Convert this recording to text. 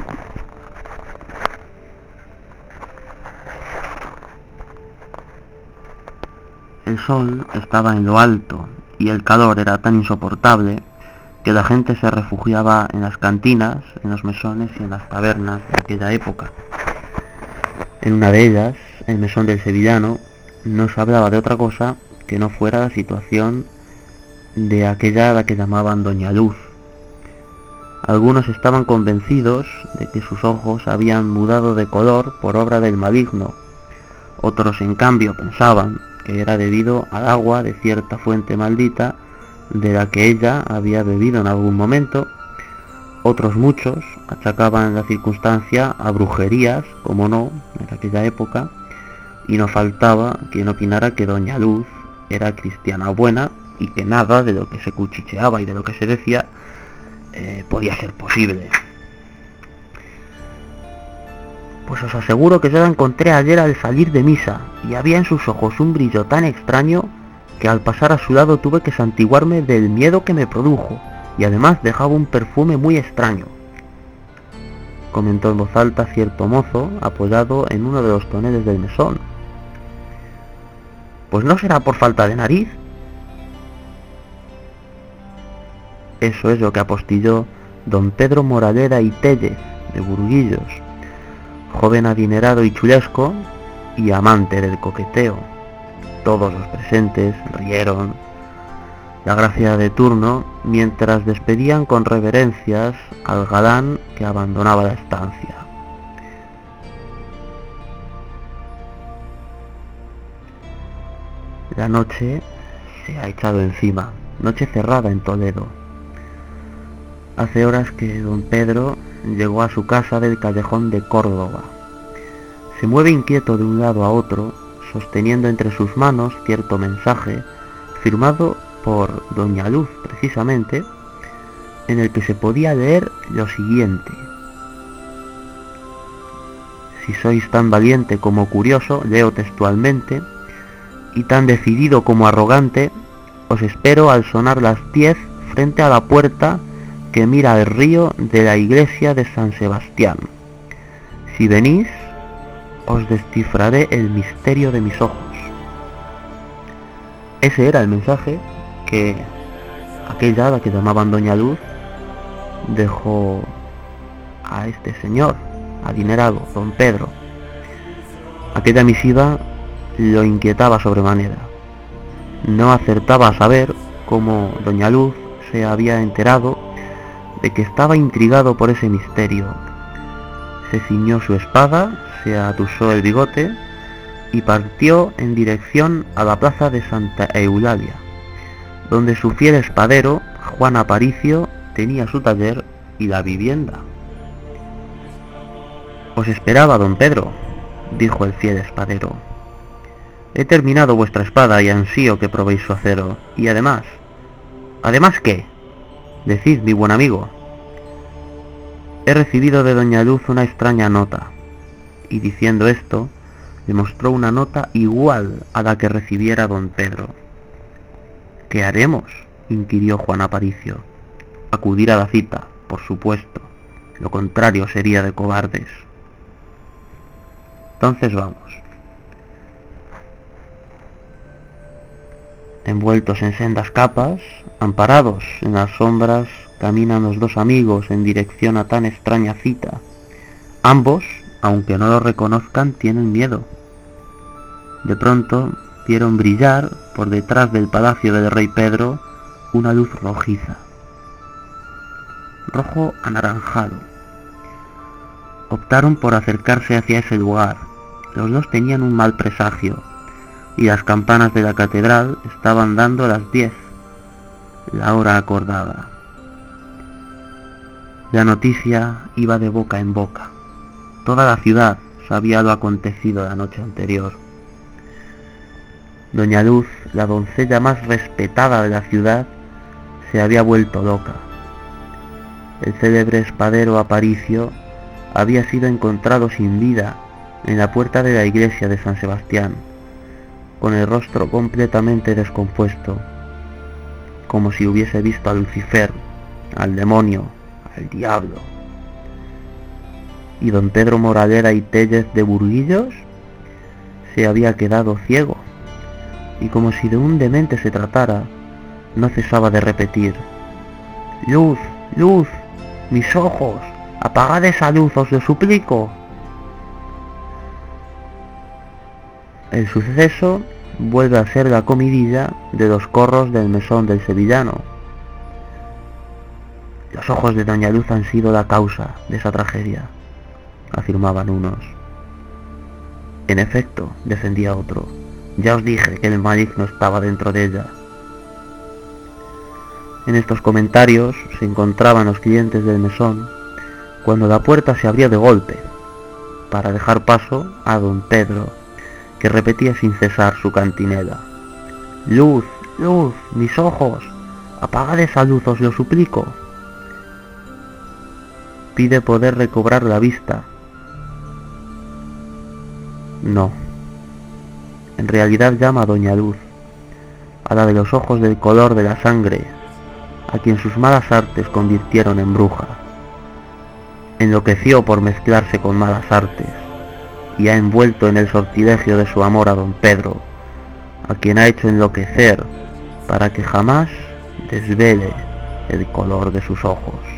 El sol estaba en lo alto y el calor era tan insoportable que la gente se refugiaba en las cantinas, en los mesones y en las tabernas de aquella época. En una de ellas, el mesón del sevillano, no se hablaba de otra cosa que no fuera la situación de aquella a la que llamaban Doña Luz. Algunos estaban convencidos de que sus ojos habían mudado de color por obra del maligno. Otros, en cambio, pensaban que era debido al agua de cierta fuente maldita de la que ella había bebido en algún momento. Otros muchos achacaban la circunstancia a brujerías, como no, en aquella época, y no faltaba quien opinara que Doña Luz era cristiana buena y que nada de lo que se cuchicheaba y de lo que se decía podía ser posible. Pues os aseguro que yo la encontré ayer al salir de misa, y había en sus ojos un brillo tan extraño que al pasar a su lado tuve que santiguarme del miedo que me produjo, y además dejaba un perfume muy extraño, comentó en voz alta cierto mozo apoyado en uno de los toneles del mesón. Pues no será por falta de nariz. Eso es lo que apostilló don Pedro Moraleda y Tellez, de Burguillos, joven adinerado y chulesco y amante del coqueteo. Todos los presentes rieron. La gracia de turno, mientras despedían con reverencias al galán que abandonaba la estancia. La noche se ha echado encima, noche cerrada en Toledo. Hace horas que don Pedro llegó a su casa del callejón de Córdoba. Se mueve inquieto de un lado a otro, sosteniendo entre sus manos cierto mensaje, firmado por Doña Luz precisamente, en el que se podía leer lo siguiente: si sois tan valiente como curioso, leo textualmente, y tan decidido como arrogante, os espero al sonar las 10 frente a la puerta que mira al río de la iglesia de San Sebastián. Si venís, os descifraré el misterio de mis ojos. Ese era el mensaje que aquella, la que llamaban Doña Luz, dejó a este señor adinerado, don Pedro. Aquella misiva lo inquietaba sobremanera. No acertaba a saber cómo Doña Luz se había enterado de que estaba intrigado por ese misterio. Se ciñó su espada, se atusó el bigote y partió en dirección a la plaza de Santa Eulalia, donde su fiel espadero, Juan Aparicio, tenía su taller y la vivienda. Os esperaba, don Pedro, dijo el fiel espadero. He terminado vuestra espada y ansío que probéis su acero. Y además... ¿Además qué? Decid, mi buen amigo. He recibido de Doña Luz una extraña nota. Y diciendo esto, le mostró una nota igual a la que recibiera don Pedro. ¿Qué haremos?, inquirió Juan Aparicio. Acudir a la cita, por supuesto. Lo contrario sería de cobardes. Entonces vamos. Envueltos en sendas capas, amparados en las sombras, caminan los dos amigos en dirección a tan extraña cita. Ambos, aunque no lo reconozcan, tienen miedo. De pronto vieron brillar por detrás del palacio del rey Pedro una luz rojiza, rojo anaranjado. Optaron por acercarse hacia ese lugar. Los dos tenían un mal presagio, y las campanas de la catedral estaban dando las 10, la hora acordada. La noticia iba de boca en boca. Toda la ciudad sabía lo acontecido la noche anterior. Doña Luz, la doncella más respetada de la ciudad, se había vuelto loca. El célebre espadero Aparicio había sido encontrado sin vida en la puerta de la iglesia de San Sebastián, con el rostro completamente descompuesto, como si hubiese visto a Lucifer, al demonio, al diablo. y don Pedro Moralera y Tellez de Burguillos se había quedado ciego, y como si de un demente se tratara, no cesaba de repetir: «Luz, luz, mis ojos, apagad esa luz, os lo suplico». El suceso vuelve a ser la comidilla de los corros del mesón del sevillano. «Los ojos de doña Luz han sido la causa de esa tragedia», afirmaban unos. «En efecto», defendía otro, «ya os dije que el maligno estaba dentro de ella». En estos comentarios se encontraban los clientes del mesón cuando la puerta se abrió de golpe para dejar paso a don Pedro, que repetía sin cesar su cantinela: «Luz, luz, mis ojos, apagad esa luz, os lo suplico». Pide poder recobrar la vista. No. En realidad llama a doña Luz, a la de los ojos del color de la sangre, a quien sus malas artes convirtieron en bruja. Enloqueció por mezclarse con malas artes, y ha envuelto en el sortilegio de su amor a don Pedro, a quien ha hecho enloquecer para que jamás desvele el color de sus ojos.